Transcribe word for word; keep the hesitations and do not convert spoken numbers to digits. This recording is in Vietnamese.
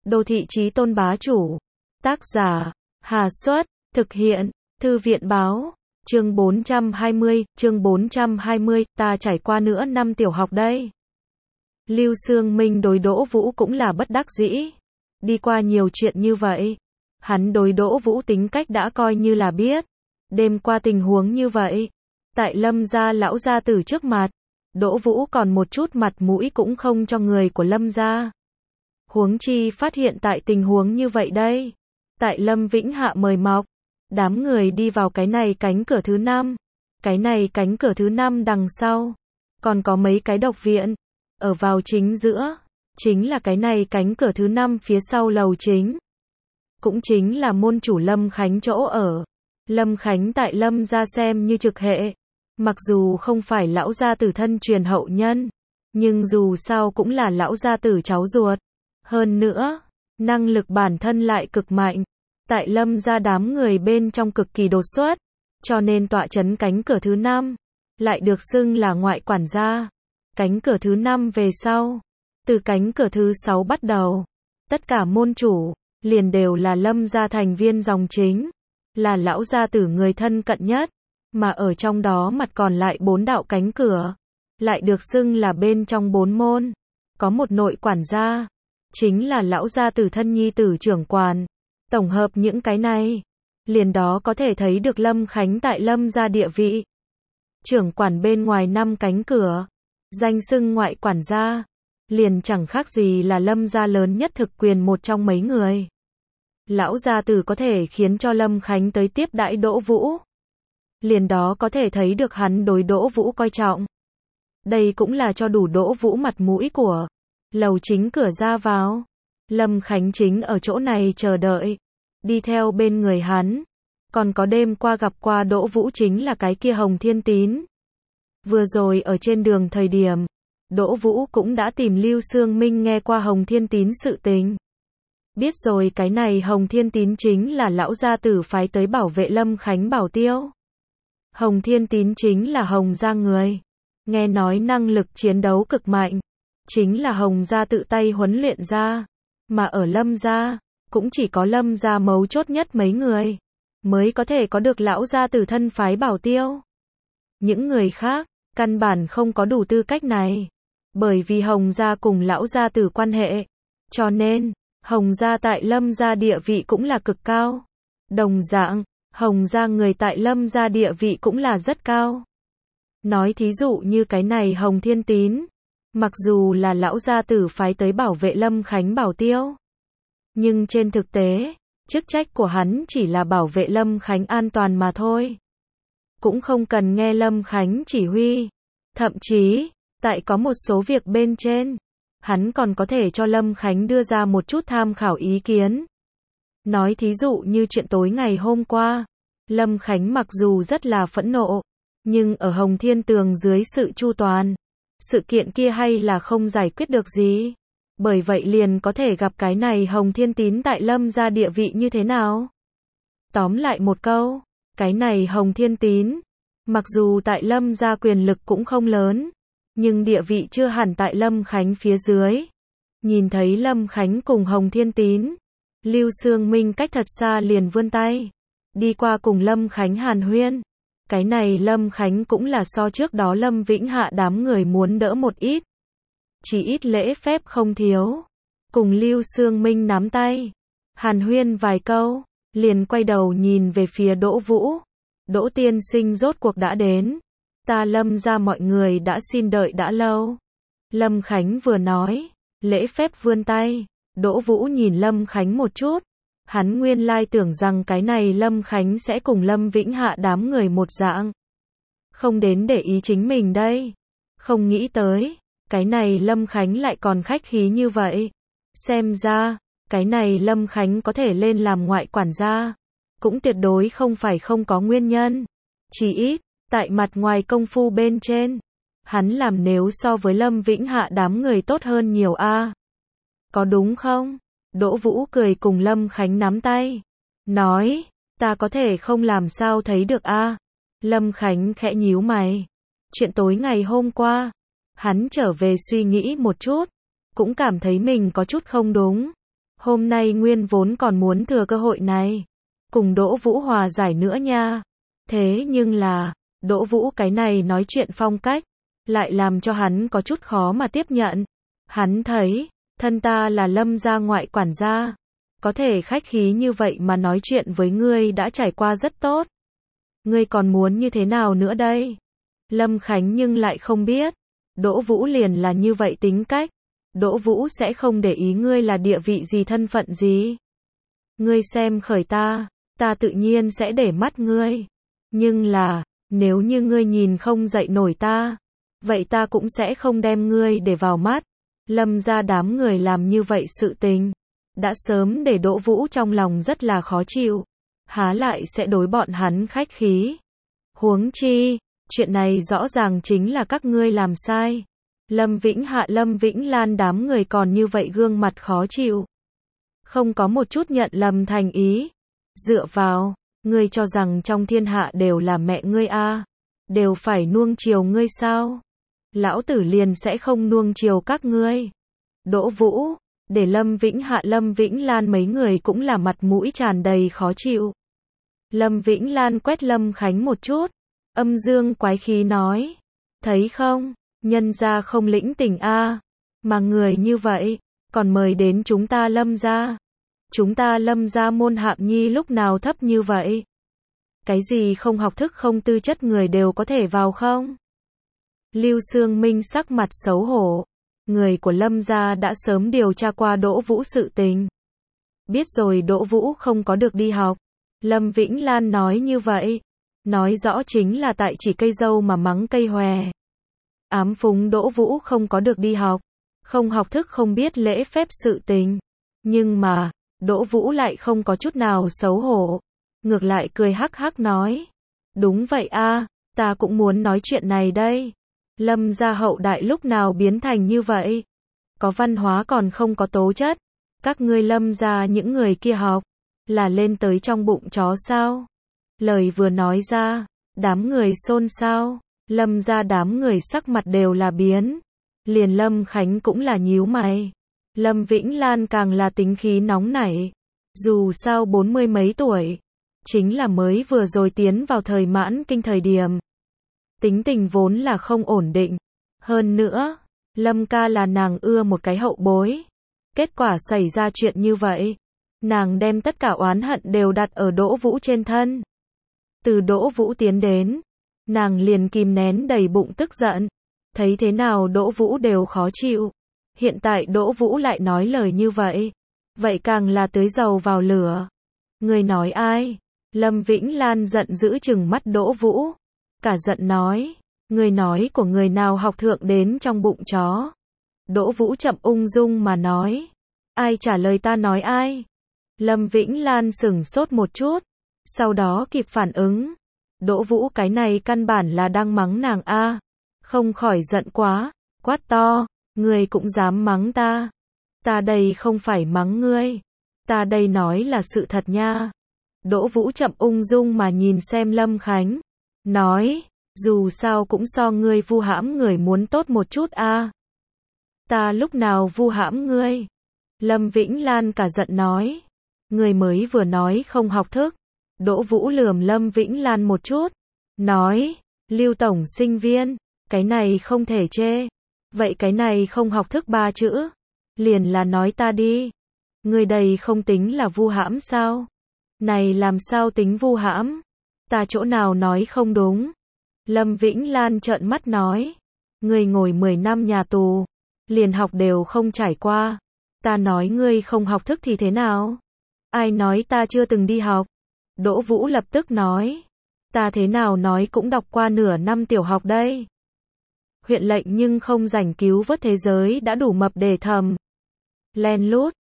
Đô thị chí tôn bá chủ. Tác giả, Hà Xuất, thực hiện, Thư viện báo. Chương bốn trăm hai mươi, chương bốn trăm hai mươi, ta trải qua nữa năm tiểu học đây. Lưu Xương Minh đối Đỗ Vũ cũng là bất đắc dĩ. Đi qua nhiều chuyện như vậy, hắn đối Đỗ Vũ tính cách đã coi như là biết. Đêm qua tình huống như vậy, tại Lâm gia lão gia tử trước mặt, Đỗ Vũ còn một chút mặt mũi cũng không cho người của Lâm gia. Huống chi phát hiện tại tình huống như vậy đây. Tại Lâm Vĩnh Hạ mời mọc, đám người đi vào cái này cánh cửa thứ năm. Cái này cánh cửa thứ năm đằng sau, còn có mấy cái độc viện. Ở vào chính giữa, chính là cái này cánh cửa thứ năm phía sau lầu chính. Cũng chính là môn chủ Lâm Khánh chỗ ở. Lâm Khánh tại Lâm gia xem như trực hệ. Mặc dù không phải lão gia tử thân truyền hậu nhân, nhưng dù sao cũng là lão gia tử cháu ruột. Hơn nữa, năng lực bản thân lại cực mạnh. Tại Lâm gia đám người bên trong cực kỳ đột xuất, cho nên tọa chấn cánh cửa thứ năm, lại được xưng là ngoại quản gia. Cánh cửa thứ năm về sau, từ cánh cửa thứ sáu bắt đầu, tất cả môn chủ, liền đều là Lâm gia thành viên dòng chính, là lão gia tử người thân cận nhất, mà ở trong đó mặt còn lại bốn đạo cánh cửa, lại được xưng là bên trong bốn môn, có một nội quản gia, chính là lão gia tử thân nhi tử trưởng quản. Tổng hợp những cái này, liền đó có thể thấy được Lâm Khánh tại Lâm gia địa vị. Trưởng quản bên ngoài năm cánh cửa, danh xưng ngoại quản gia, liền chẳng khác gì là Lâm gia lớn nhất thực quyền một trong mấy người. Lão gia tử có thể khiến cho Lâm Khánh tới tiếp đãi Đỗ Vũ, liền đó có thể thấy được hắn đối Đỗ Vũ coi trọng. Đây cũng là cho đủ Đỗ Vũ mặt mũi của lầu chính cửa ra vào. Lâm Khánh chính ở chỗ này chờ đợi. Đi theo bên người hắn, còn có đêm qua gặp qua Đỗ Vũ chính là cái kia Hồng Thiên Tín. Vừa rồi ở trên đường thời điểm, Đỗ Vũ cũng đã tìm Lưu Xương Minh nghe qua Hồng Thiên Tín sự tình. Biết rồi cái này Hồng Thiên Tín chính là lão gia tử phái tới bảo vệ Lâm Khánh bảo tiêu. Hồng Thiên Tín chính là Hồng gia người, nghe nói năng lực chiến đấu cực mạnh, chính là Hồng gia tự tay huấn luyện ra. Mà ở Lâm gia, cũng chỉ có Lâm gia mấu chốt nhất mấy người, mới có thể có được lão gia tử thân phái bảo tiêu. Những người khác, căn bản không có đủ tư cách này. Bởi vì Hồng gia cùng lão gia tử quan hệ, cho nên, Hồng gia tại Lâm gia địa vị cũng là cực cao. Đồng dạng, Hồng gia người tại Lâm gia địa vị cũng là rất cao. Nói thí dụ như cái này Hồng Thiên Tín, mặc dù là lão gia tử phái tới bảo vệ Lâm Khánh bảo tiêu, nhưng trên thực tế, chức trách của hắn chỉ là bảo vệ Lâm Khánh an toàn mà thôi. Cũng không cần nghe Lâm Khánh chỉ huy. Thậm chí, tại có một số việc bên trên, hắn còn có thể cho Lâm Khánh đưa ra một chút tham khảo ý kiến. Nói thí dụ như chuyện tối ngày hôm qua, Lâm Khánh mặc dù rất là phẫn nộ, nhưng ở Hồng Thiên Tường dưới sự chu toàn, sự kiện kia hay là không giải quyết được gì. Bởi vậy liền có thể gặp cái này Hồng Thiên Tín tại Lâm gia địa vị như thế nào. Tóm lại một câu, cái này Hồng Thiên Tín, mặc dù tại Lâm gia quyền lực cũng không lớn, nhưng địa vị chưa hẳn tại Lâm Khánh phía dưới. Nhìn thấy Lâm Khánh cùng Hồng Thiên Tín, Lưu Xương Minh cách thật xa liền vươn tay, đi qua cùng Lâm Khánh hàn huyên. Cái này Lâm Khánh cũng là so trước đó Lâm Vĩnh Hạ đám người muốn đỡ một ít. Chỉ ít lễ phép không thiếu. Cùng Lưu Xương Minh nắm tay, hàn huyên vài câu, liền quay đầu nhìn về phía Đỗ Vũ. Đỗ tiên sinh rốt cuộc đã đến. Ta Lâm gia mọi người đã xin đợi đã lâu. Lâm Khánh vừa nói, lễ phép vươn tay. Đỗ Vũ nhìn Lâm Khánh một chút. Hắn nguyên lai tưởng rằng cái này Lâm Khánh sẽ cùng Lâm Vĩnh Hạ đám người một dạng, không đến để ý chính mình đây. Không nghĩ tới, cái này Lâm Khánh lại còn khách khí như vậy. Xem ra, cái này Lâm Khánh có thể lên làm ngoại quản gia, cũng tuyệt đối không phải không có nguyên nhân. Chỉ ít, tại mặt ngoài công phu bên trên, hắn làm nếu so với Lâm Vĩnh Hạ đám người tốt hơn nhiều a. Có đúng không? Đỗ Vũ cười cùng Lâm Khánh nắm tay, nói, ta có thể không làm sao thấy được a. Lâm Khánh khẽ nhíu mày. Chuyện tối ngày hôm qua, hắn trở về suy nghĩ một chút, cũng cảm thấy mình có chút không đúng. Hôm nay nguyên vốn còn muốn thừa cơ hội này, cùng Đỗ Vũ hòa giải nữa nha. Thế nhưng là, Đỗ Vũ cái này nói chuyện phong cách, lại làm cho hắn có chút khó mà tiếp nhận. Hắn thấy, thân ta là Lâm gia ngoại quản gia, có thể khách khí như vậy mà nói chuyện với ngươi đã trải qua rất tốt. Ngươi còn muốn như thế nào nữa đây? Lâm Khánh nhưng lại không biết, Đỗ Vũ liền là như vậy tính cách. Đỗ Vũ sẽ không để ý ngươi là địa vị gì thân phận gì. Ngươi xem khởi ta, ta tự nhiên sẽ để mắt ngươi. Nhưng là, nếu như ngươi nhìn không dậy nổi ta, vậy ta cũng sẽ không đem ngươi để vào mắt. Lâm gia đám người làm như vậy sự tình, đã sớm để Đỗ Vũ trong lòng rất là khó chịu. Há lại sẽ đối bọn hắn khách khí. Huống chi, chuyện này rõ ràng chính là các ngươi làm sai. Lâm Vĩnh Hạ Lâm Vĩnh Lan đám người còn như vậy gương mặt khó chịu. Không có một chút nhận lầm thành ý. Dựa vào, ngươi cho rằng trong thiên hạ đều là mẹ ngươi a, đều phải nuông chiều ngươi sao? Lão tử liền sẽ không nuông chiều các ngươi. Đỗ Vũ, để Lâm Vĩnh Hạ Lâm Vĩnh Lan mấy người cũng là mặt mũi tràn đầy khó chịu. Lâm Vĩnh Lan quét Lâm Khánh một chút, âm dương quái khí nói, thấy không, nhân gia không lĩnh tình a, mà người như vậy, còn mời đến chúng ta Lâm gia. Chúng ta Lâm gia môn hạng nhi lúc nào thấp như vậy? Cái gì không học thức không tư chất người đều có thể vào không? Lưu Sương Minh sắc mặt xấu hổ. Người của Lâm gia đã sớm điều tra qua Đỗ Vũ sự tình. Biết rồi Đỗ Vũ không có được đi học. Lâm Vĩnh Lan nói như vậy, nói rõ chính là tại chỉ cây dâu mà mắng cây hòe. Ám phúng Đỗ Vũ không có được đi học, không học thức không biết lễ phép sự tình. Nhưng mà, Đỗ Vũ lại không có chút nào xấu hổ. Ngược lại cười hắc hắc nói. Đúng vậy a, ta cũng muốn nói chuyện này đây. Lâm gia hậu đại lúc nào biến thành như vậy? Có văn hóa còn không có tố chất. Các ngươi Lâm gia những người kia học, là lên tới trong bụng chó sao? Lời vừa nói ra, đám người xôn xao. Lâm gia đám người sắc mặt đều là biến. Liền Lâm Khánh cũng là nhíu mày. Lâm Vĩnh Lan càng là tính khí nóng nảy. Dù sao bốn mươi mấy tuổi, chính là mới vừa rồi tiến vào thời mãn kinh thời điểm. Tính tình vốn là không ổn định. Hơn nữa, Lâm ca là nàng ưa một cái hậu bối. Kết quả xảy ra chuyện như vậy, nàng đem tất cả oán hận đều đặt ở Đỗ Vũ trên thân. Từ Đỗ Vũ tiến đến, nàng liền kìm nén đầy bụng tức giận. Thấy thế nào Đỗ Vũ đều khó chịu. Hiện tại Đỗ Vũ lại nói lời như vậy, vậy càng là tưới dầu vào lửa. Người nói ai? Lâm Vĩnh Lan giận dữ trừng mắt Đỗ Vũ. Cả giận nói, người nói của người nào học thượng đến trong bụng chó. Đỗ Vũ chậm ung dung mà nói, ai trả lời ta nói ai? Lâm Vĩnh Lan sửng sốt một chút, sau đó kịp phản ứng. Đỗ Vũ cái này căn bản là đang mắng nàng a. Không khỏi giận quá, quát to, ngươi cũng dám mắng ta. Ta đây không phải mắng ngươi, ta đây nói là sự thật nha. Đỗ Vũ chậm ung dung mà nhìn xem Lâm Khánh, nói, dù sao cũng so ngươi vu hãm người muốn tốt một chút a. Ta lúc nào vu hãm ngươi? Lâm Vĩnh Lan cả giận nói, ngươi mới vừa nói không học thức. Đỗ Vũ lườm Lâm Vĩnh Lan một chút, nói, Lưu tổng sinh viên, cái này không thể chê. Vậy cái này không học thức ba chữ, liền là nói ta đi. Ngươi đây không tính là vu hãm sao? Này làm sao tính vu hãm? Ta chỗ nào nói không đúng? Lâm Vĩnh Lan trợn mắt nói, ngươi ngồi mười năm nhà tù, liền học đều không trải qua. Ta nói ngươi không học thức thì thế nào? Ai nói ta chưa từng đi học? Đỗ Vũ lập tức nói, ta thế nào nói cũng đọc qua nửa năm tiểu học đây. Huyện lệnh nhưng không rảnh cứu vớt thế giới đã đủ mập để thầm. Len lút,